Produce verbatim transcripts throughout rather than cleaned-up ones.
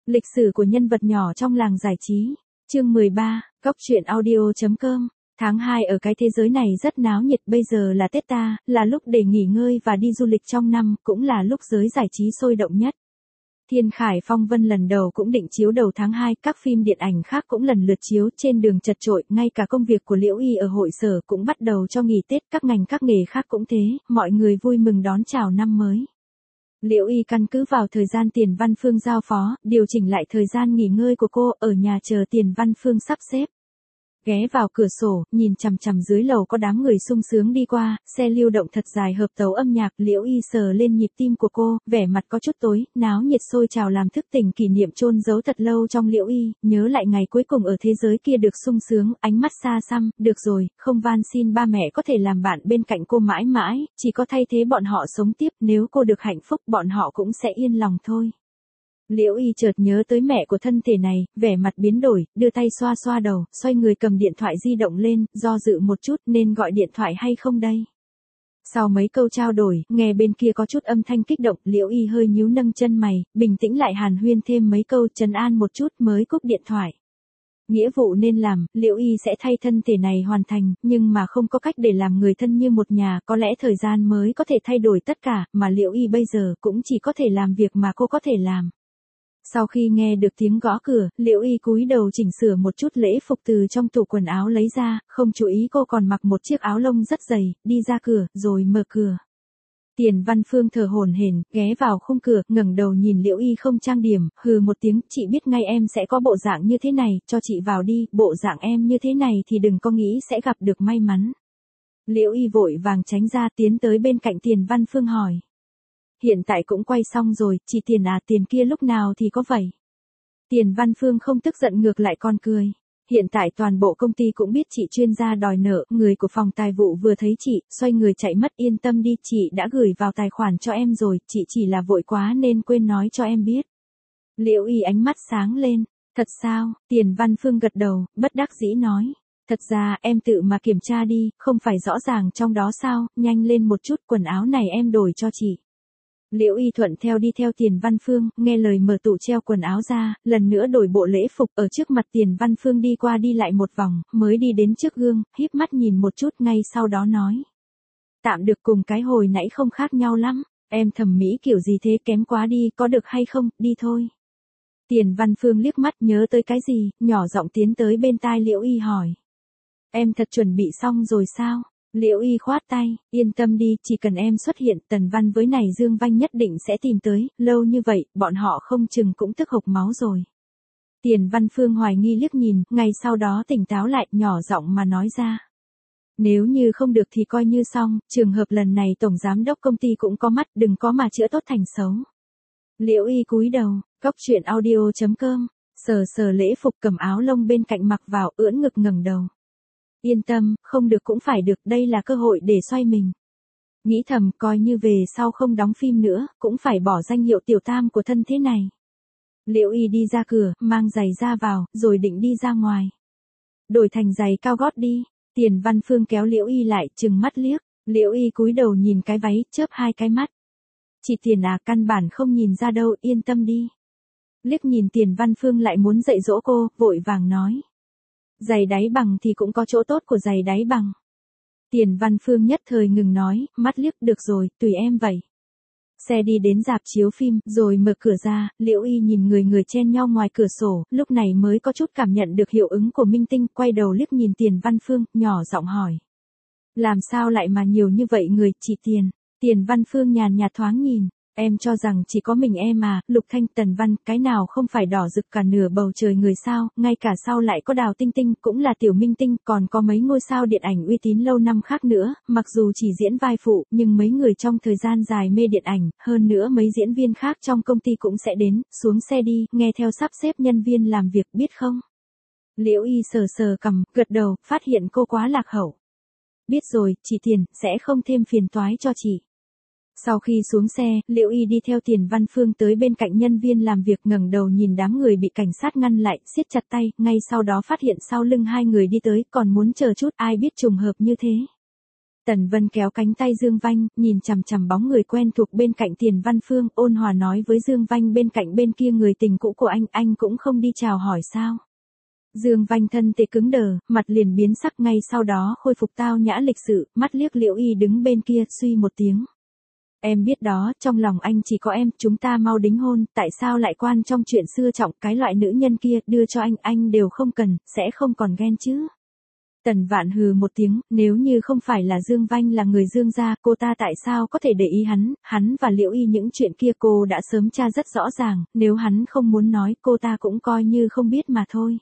Lịch sử của nhân vật nhỏ trong làng giải trí. Chương mười ba, Cóc truyện audio chấm com. Tháng hai ở cái thế giới này rất náo nhiệt, bây giờ là Tết ta, là lúc để nghỉ ngơi và đi du lịch trong năm, cũng là lúc giới giải trí sôi động nhất. Thiên Khải Phong Vân lần đầu cũng định chiếu đầu tháng hai, các phim điện ảnh khác cũng lần lượt chiếu, trên đường chật chội, ngay cả công việc của Liễu Y ở hội sở cũng bắt đầu cho nghỉ Tết, các ngành các nghề khác cũng thế, mọi người vui mừng đón chào năm mới. Liễu Y căn cứ vào thời gian Tiền Văn Phương giao phó, điều chỉnh lại thời gian nghỉ ngơi của cô, ở nhà chờ Tiền Văn Phương sắp xếp. Ghé vào cửa sổ, nhìn chằm chằm dưới lầu có đám người sung sướng đi qua, xe lưu động thật dài hợp tấu âm nhạc, Liễu Y sờ lên nhịp tim của cô, vẻ mặt có chút tối, náo nhiệt sôi trào làm thức tỉnh kỷ niệm chôn giấu thật lâu trong Liễu Y, nhớ lại ngày cuối cùng ở thế giới kia được sung sướng, ánh mắt xa xăm, được rồi, không van xin ba mẹ có thể làm bạn bên cạnh cô mãi mãi, chỉ có thay thế bọn họ sống tiếp, nếu cô được hạnh phúc bọn họ cũng sẽ yên lòng thôi. Liễu Y chợt nhớ tới mẹ của thân thể này, vẻ mặt biến đổi, đưa tay xoa xoa đầu, xoay người cầm điện thoại di động lên, do dự một chút nên gọi điện thoại hay không đây. Sau mấy câu trao đổi, nghe bên kia có chút âm thanh kích động, Liễu Y hơi nhíu nâng chân mày, bình tĩnh lại hàn huyên thêm mấy câu, trấn an một chút mới cúp điện thoại. Nghĩa vụ nên làm, Liễu Y sẽ thay thân thể này hoàn thành, nhưng mà không có cách để làm người thân như một nhà, có lẽ thời gian mới có thể thay đổi tất cả, mà Liễu Y bây giờ cũng chỉ có thể làm việc mà cô có thể làm. Sau khi nghe được tiếng gõ cửa, Liễu Y cúi đầu chỉnh sửa một chút lễ phục từ trong tủ quần áo lấy ra, không chú ý cô còn mặc một chiếc áo lông rất dày, đi ra cửa, rồi mở cửa. Tiền Văn Phương thở hổn hển, ghé vào khung cửa, ngẩng đầu nhìn Liễu Y không trang điểm, hừ một tiếng, chị biết ngay em sẽ có bộ dạng như thế này, cho chị vào đi, bộ dạng em như thế này thì đừng có nghĩ sẽ gặp được may mắn. Liễu Y vội vàng tránh ra, tiến tới bên cạnh Tiền Văn Phương hỏi. Hiện tại cũng quay xong rồi, chị Tiền à, tiền kia lúc nào thì có vậy? Tiền Văn Phương không tức giận ngược lại còn cười. Hiện tại toàn bộ công ty cũng biết chị chuyên gia đòi nợ, người của phòng tài vụ vừa thấy chị, xoay người chạy mất, yên tâm đi, chị đã gửi vào tài khoản cho em rồi, chị chỉ là vội quá nên quên nói cho em biết. Liễu Y ánh mắt sáng lên, thật sao? Tiền Văn Phương gật đầu, bất đắc dĩ nói. Thật ra em tự mà kiểm tra đi, không phải rõ ràng trong đó sao, nhanh lên một chút, quần áo này em đổi cho chị. Liễu Y thuận theo đi theo Tiền Văn Phương, nghe lời mở tủ treo quần áo ra, lần nữa đổi bộ lễ phục, ở trước mặt Tiền Văn Phương đi qua đi lại một vòng, mới đi đến trước gương, híp mắt nhìn một chút, ngay sau đó nói. Tạm được, cùng cái hồi nãy không khác nhau lắm, em thẩm mỹ kiểu gì thế, kém quá đi, có được hay không, đi thôi. Tiền Văn Phương liếc mắt nhớ tới cái gì, nhỏ giọng tiến tới bên tai Liễu Y hỏi. Em thật chuẩn bị xong rồi sao? Liễu Y khoát tay, yên tâm đi, chỉ cần em xuất hiện, Tần Văn với này Dương Vanh nhất định sẽ tìm tới, lâu như vậy, bọn họ không chừng cũng tức hộc máu rồi. Tiền Văn Phương hoài nghi liếc nhìn, ngay sau đó tỉnh táo lại, nhỏ giọng mà nói ra. Nếu như không được thì coi như xong, trường hợp lần này tổng giám đốc công ty cũng có mắt, đừng có mà chữa tốt thành xấu. Liễu Y cúi đầu, Cóc truyện audio chấm com, sờ sờ lễ phục cầm áo lông bên cạnh mặc vào, ưỡn ngực ngẩng đầu. Yên tâm, không được cũng phải được, đây là cơ hội để xoay mình. Nghĩ thầm, coi như về sau không đóng phim nữa, cũng phải bỏ danh hiệu tiểu tam của thân thế này. Liễu Y đi ra cửa, mang giày ra vào, rồi định đi ra ngoài. Đổi thành giày cao gót đi. Tiền Văn Phương kéo Liễu Y lại, trừng mắt liếc. Liễu Y cúi đầu nhìn cái váy, chớp hai cái mắt. Chị Tiền à, căn bản không nhìn ra đâu, yên tâm đi. Liếc nhìn Tiền Văn Phương lại muốn dạy dỗ cô, vội vàng nói. Giày đáy bằng thì cũng có chỗ tốt của giày đáy bằng. Tiền Văn Phương nhất thời ngừng nói, mắt liếc, được rồi, tùy em vậy. Xe đi đến rạp chiếu phim, rồi mở cửa ra, Liễu Y nhìn người người chen nhau ngoài cửa sổ, lúc này mới có chút cảm nhận được hiệu ứng của minh tinh, quay đầu liếc nhìn Tiền Văn Phương, nhỏ giọng hỏi. Làm sao lại mà nhiều như vậy người, chị Tiền? Tiền Văn Phương nhàn nhạt thoáng nhìn. Em cho rằng chỉ có mình em à, Lục Thanh, Tần Văn, cái nào không phải đỏ rực cả nửa bầu trời người sao, ngay cả sau lại có Đào Tinh Tinh, cũng là tiểu minh tinh, còn có mấy ngôi sao điện ảnh uy tín lâu năm khác nữa, mặc dù chỉ diễn vai phụ, nhưng mấy người trong thời gian dài mê điện ảnh, hơn nữa mấy diễn viên khác trong công ty cũng sẽ đến, xuống xe đi, nghe theo sắp xếp nhân viên làm việc, biết không? Liễu Y sờ sờ cằm, gật đầu, phát hiện cô quá lạc hậu. Biết rồi, chị Tiền, sẽ không thêm phiền toái cho chị. Sau khi xuống xe, Liễu Y đi theo Tiền Văn Phương tới bên cạnh nhân viên làm việc, ngẩng đầu nhìn đám người bị cảnh sát ngăn lại, siết chặt tay, ngay sau đó phát hiện sau lưng hai người đi tới, còn muốn chờ chút, ai biết trùng hợp như thế. Tần Vân kéo cánh tay Dương Vanh, nhìn chằm chằm bóng người quen thuộc bên cạnh Tiền Văn Phương, ôn hòa nói với Dương Vanh bên cạnh bên kia người tình cũ của anh, anh cũng không đi chào hỏi sao. Dương Vanh thân thể cứng đờ, mặt liền biến sắc, ngay sau đó khôi phục tao nhã lịch sự, mắt liếc Liễu Y đứng bên kia, suy một tiếng. Em biết đó, trong lòng anh chỉ có em, chúng ta mau đính hôn, tại sao lại quan trong chuyện xưa trọng, cái loại nữ nhân kia, đưa cho anh, anh đều không cần, sẽ không còn ghen chứ. Tần Vạn hừ một tiếng, nếu như không phải là Dương Vanh là người Dương gia, cô ta tại sao có thể để ý hắn, hắn và Liễu Y những chuyện kia cô đã sớm tra rất rõ ràng, nếu hắn không muốn nói cô ta cũng coi như không biết mà thôi.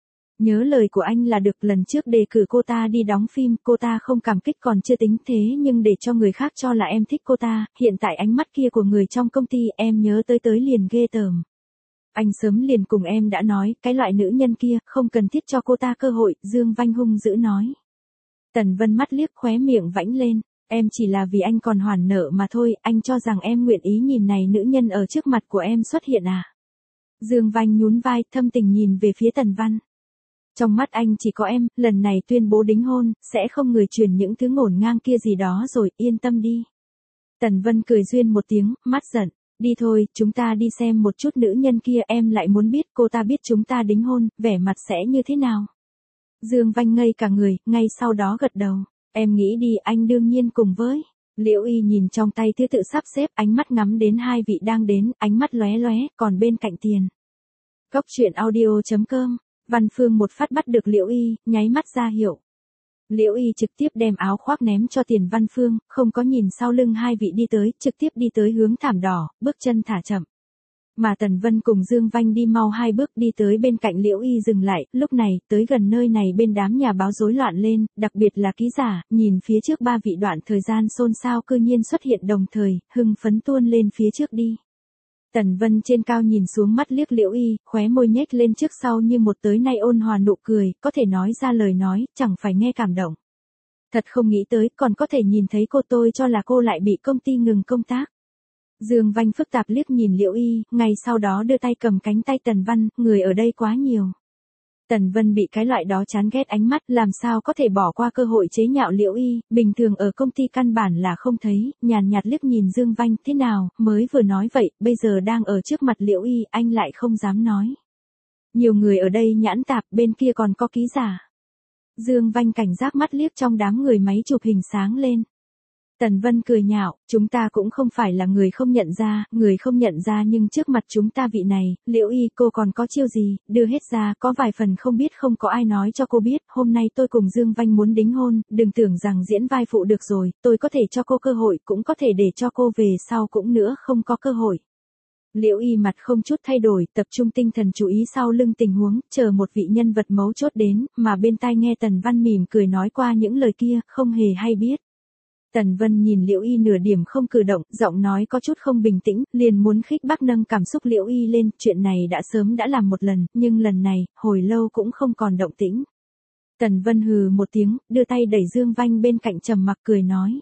Nhớ lời của anh là được, lần trước đề cử cô ta đi đóng phim, cô ta không cảm kích còn chưa tính, thế nhưng để cho người khác cho là em thích cô ta, hiện tại ánh mắt kia của người trong công ty em nhớ tới tới liền ghê tởm. Anh sớm liền cùng em đã nói, cái loại nữ nhân kia, không cần thiết cho cô ta cơ hội, Dương Vanh hung dữ nói. Tần Vân mắt liếc khóe miệng vãnh lên, em chỉ là vì anh còn hoàn nợ mà thôi, anh cho rằng em nguyện ý nhìn này nữ nhân ở trước mặt của em xuất hiện à. Dương Vanh nhún vai, thâm tình nhìn về phía Tần Văn. Trong mắt anh chỉ có em, lần này tuyên bố đính hôn, sẽ không người truyền những thứ ngổn ngang kia gì đó rồi, yên tâm đi. Tần Vân cười duyên một tiếng, mắt giận. Đi thôi, chúng ta đi xem một chút nữ nhân kia, em lại muốn biết cô ta biết chúng ta đính hôn, vẻ mặt sẽ như thế nào. Dương Vanh ngây cả người, ngay sau đó gật đầu. Em nghĩ đi, anh đương nhiên cùng với. Liễu Y nhìn trong tay thứ tự sắp xếp, ánh mắt ngắm đến hai vị đang đến, ánh mắt lóe lóe, còn bên cạnh Tiền. Cốc truyện audio chấm com, Văn Phương một phát bắt được Liễu Y, nháy mắt ra hiệu. Liễu Y trực tiếp đem áo khoác ném cho Tiền Văn Phương, không có nhìn sau lưng hai vị đi tới, trực tiếp đi tới hướng thảm đỏ, bước chân thả chậm. Mà Tần Vân cùng Dương Vanh đi mau hai bước đi tới bên cạnh Liễu Y dừng lại, lúc này, tới gần nơi này bên đám nhà báo rối loạn lên, đặc biệt là ký giả, nhìn phía trước ba vị đoạn thời gian xôn xao cư nhiên xuất hiện đồng thời, hưng phấn tuôn lên phía trước đi. Tần Vân trên cao nhìn xuống mắt liếc Liễu Y, khóe môi nhếch lên trước sau như một tới nay ôn hòa nụ cười, có thể nói ra lời nói, chẳng phải nghe cảm động. Thật không nghĩ tới, còn có thể nhìn thấy cô, tôi cho là cô lại bị công ty ngừng công tác. Dương Vanh phức tạp liếc nhìn Liễu Y, ngay sau đó đưa tay cầm cánh tay Tần Văn, người ở đây quá nhiều. Tần Vân bị cái loại đó chán ghét ánh mắt, làm sao có thể bỏ qua cơ hội chế nhạo Liễu Y, bình thường ở công ty căn bản là không thấy, nhàn nhạt liếc nhìn Dương Vanh, thế nào, mới vừa nói vậy, bây giờ đang ở trước mặt Liễu Y, anh lại không dám nói. Nhiều người ở đây nhãn tạp, bên kia còn có ký giả. Dương Vanh cảnh giác mắt liếc trong đám người máy chụp hình sáng lên. Tần Vân cười nhạo, chúng ta cũng không phải là người không nhận ra, người không nhận ra nhưng trước mặt chúng ta vị này, Liễu Y cô còn có chiêu gì, đưa hết ra, có vài phần không biết không có ai nói cho cô biết, hôm nay tôi cùng Dương Vanh muốn đính hôn, đừng tưởng rằng diễn vai phụ được rồi, tôi có thể cho cô cơ hội, cũng có thể để cho cô về sau cũng nữa không có cơ hội. Liễu Y mặt không chút thay đổi, tập trung tinh thần chú ý sau lưng tình huống, chờ một vị nhân vật mấu chốt đến, mà bên tai nghe Tần Văn mỉm cười nói qua những lời kia, không hề hay biết. Tần Vân nhìn Liễu Y nửa điểm không cử động, giọng nói có chút không bình tĩnh, liền muốn khích bác nâng cảm xúc Liễu Y lên, chuyện này đã sớm đã làm một lần, nhưng lần này, hồi lâu cũng không còn động tĩnh. Tần Vân hừ một tiếng, đưa tay đẩy Dương Vanh bên cạnh trầm mặc cười nói.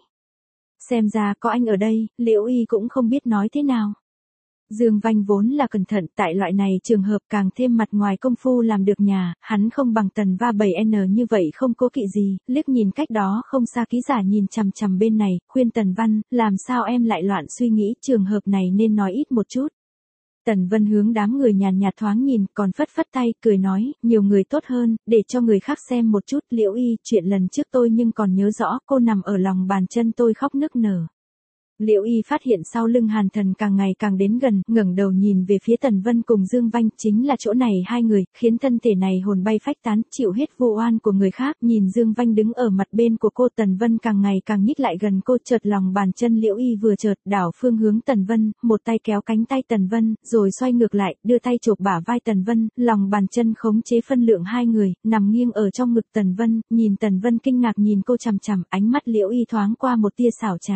Xem ra có anh ở đây, Liễu Y cũng không biết nói thế nào. Dương Vanh vốn là cẩn thận, tại loại này trường hợp càng thêm mặt ngoài công phu làm được nhà, hắn không bằng Tần Va bảy N như vậy không cố kỵ gì, liếc nhìn cách đó không xa ký giả nhìn chằm chằm bên này, khuyên Tần Văn, làm sao em lại loạn suy nghĩ, trường hợp này nên nói ít một chút. Tần Vân hướng đám người nhàn nhạt thoáng nhìn, còn phất phất tay, cười nói, nhiều người tốt hơn, để cho người khác xem một chút, Liễu Y, chuyện lần trước tôi nhưng còn nhớ rõ, cô nằm ở lòng bàn chân tôi khóc nức nở. Liễu Y phát hiện sau lưng Hàn Thần càng ngày càng đến gần, ngẩng đầu nhìn về phía Tần Vân cùng Dương Vanh, chính là chỗ này hai người, khiến thân thể này hồn bay phách tán, chịu hết vô oan của người khác, nhìn Dương Vanh đứng ở mặt bên của cô, Tần Vân càng ngày càng nhích lại gần cô, chợt lòng bàn chân Liễu Y vừa chợt, đảo phương hướng Tần Vân, một tay kéo cánh tay Tần Vân, rồi xoay ngược lại, đưa tay chộp bả vai Tần Vân, lòng bàn chân khống chế phân lượng hai người, nằm nghiêng ở trong ngực Tần Vân, nhìn Tần Vân kinh ngạc nhìn cô chằm chằm, ánh mắt Liễu Y thoáng qua một tia xảo trá.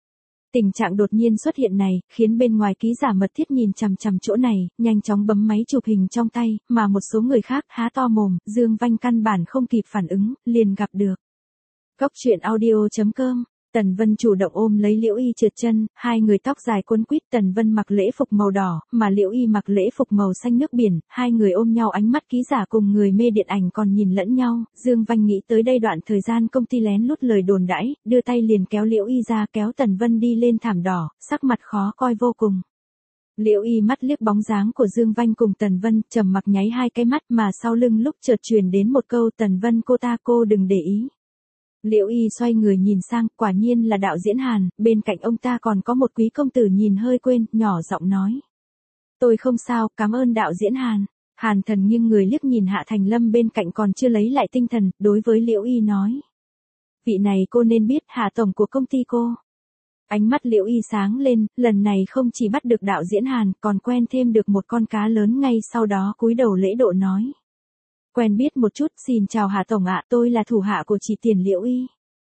Tình trạng đột nhiên xuất hiện này, khiến bên ngoài ký giả mật thiết nhìn chằm chằm chỗ này, nhanh chóng bấm máy chụp hình trong tay, mà một số người khác há to mồm, Dương Vanh căn bản không kịp phản ứng, liền gặp được. Cốc truyện audio chấm com Tần Vân chủ động ôm lấy Liễu Y trượt chân, hai người tóc dài quấn quýt, Tần Vân mặc lễ phục màu đỏ, mà Liễu Y mặc lễ phục màu xanh nước biển, hai người ôm nhau, ánh mắt ký giả cùng người mê điện ảnh còn nhìn lẫn nhau. Dương Vanh nghĩ tới đây đoạn thời gian công ty lén lút lời đồn đãi, đưa tay liền kéo Liễu Y ra, kéo Tần Vân đi lên thảm đỏ, sắc mặt khó coi vô cùng. Liễu Y mắt liếc bóng dáng của Dương Vanh cùng Tần Vân, trầm mặc nháy hai cái mắt, mà sau lưng lúc chợt truyền đến một câu, Tần Vân cô ta cô đừng để ý. Liễu Y xoay người nhìn sang, quả nhiên là đạo diễn Hàn, bên cạnh ông ta còn có một quý công tử nhìn hơi quên, nhỏ giọng nói. Tôi không sao, cảm ơn đạo diễn Hàn. Hàn Thần nghiêng người liếc nhìn Hạ Thành Lâm bên cạnh còn chưa lấy lại tinh thần, đối với Liễu Y nói. Vị này cô nên biết, Hạ tổng của công ty cô. Ánh mắt Liễu Y sáng lên, lần này không chỉ bắt được đạo diễn Hàn, còn quen thêm được một con cá lớn, ngay sau đó cúi đầu lễ độ nói. Quen biết một chút, xin chào Hạ tổng ạ, tôi là thủ hạ của chị Tiền Liễu Y.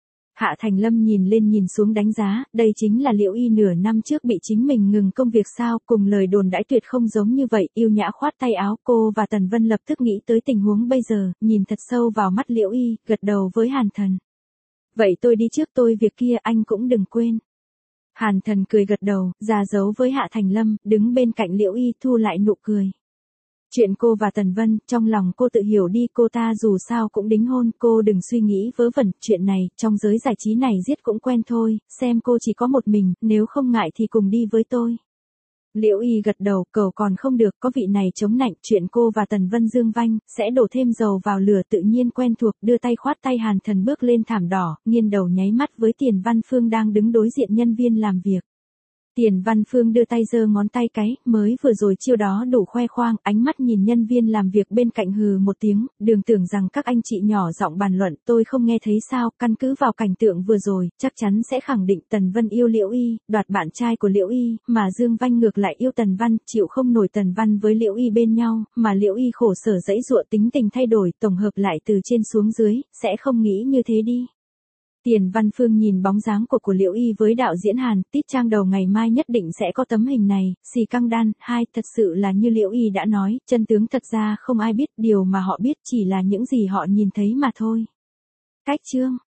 Hạ Thành Lâm nhìn lên nhìn xuống đánh giá, đây chính là Liễu Y nửa năm trước bị chính mình ngừng công việc sao, cùng lời đồn đãi tuyệt không giống như vậy, yêu nhã khoát tay áo. Cô và Tần Vân lập tức nghĩ tới tình huống bây giờ, nhìn thật sâu vào mắt Liễu Y, gật đầu với Hàn Thần. Vậy tôi đi trước, tôi việc kia anh cũng đừng quên. Hàn Thần cười gật đầu, ra dấu với Hạ Thành Lâm, đứng bên cạnh Liễu Y thu lại nụ cười. Chuyện cô và Tần Vân, trong lòng cô tự hiểu đi, cô ta dù sao cũng đính hôn, cô đừng suy nghĩ vớ vẩn, chuyện này, trong giới giải trí này giết cũng quen thôi, xem cô chỉ có một mình, nếu không ngại thì cùng đi với tôi. Liễu Y gật đầu, cầu còn không được, có vị này chống nạnh, chuyện cô và Tần Vân Dương Vanh, sẽ đổ thêm dầu vào lửa, tự nhiên quen thuộc, đưa tay khoát tay. Hàn Thần bước lên thảm đỏ, nghiêng đầu nháy mắt với Tiền Văn Phương đang đứng đối diện nhân viên làm việc. Tiền Văn Phương đưa tay giơ ngón tay cái, mới vừa rồi chiêu đó đủ khoe khoang, ánh mắt nhìn nhân viên làm việc bên cạnh hừ một tiếng, đừng tưởng rằng các anh chị nhỏ giọng bàn luận, tôi không nghe thấy sao, căn cứ vào cảnh tượng vừa rồi, chắc chắn sẽ khẳng định Tần Vân yêu Liễu Y, đoạt bạn trai của Liễu Y, mà Dương Vanh ngược lại yêu Tần Văn, chịu không nổi Tần Văn với Liễu Y bên nhau, mà Liễu Y khổ sở dẫy dụa, tính tình thay đổi, tổng hợp lại từ trên xuống dưới, sẽ không nghĩ như thế đi. Tiền Văn Phương nhìn bóng dáng của của Liễu Y với đạo diễn Hàn, tít trang đầu ngày mai nhất định sẽ có tấm hình này, xì căng đan, hai, thật sự là như Liễu Y đã nói, chân tướng thật ra không ai biết, điều mà họ biết chỉ là những gì họ nhìn thấy mà thôi. Cách chương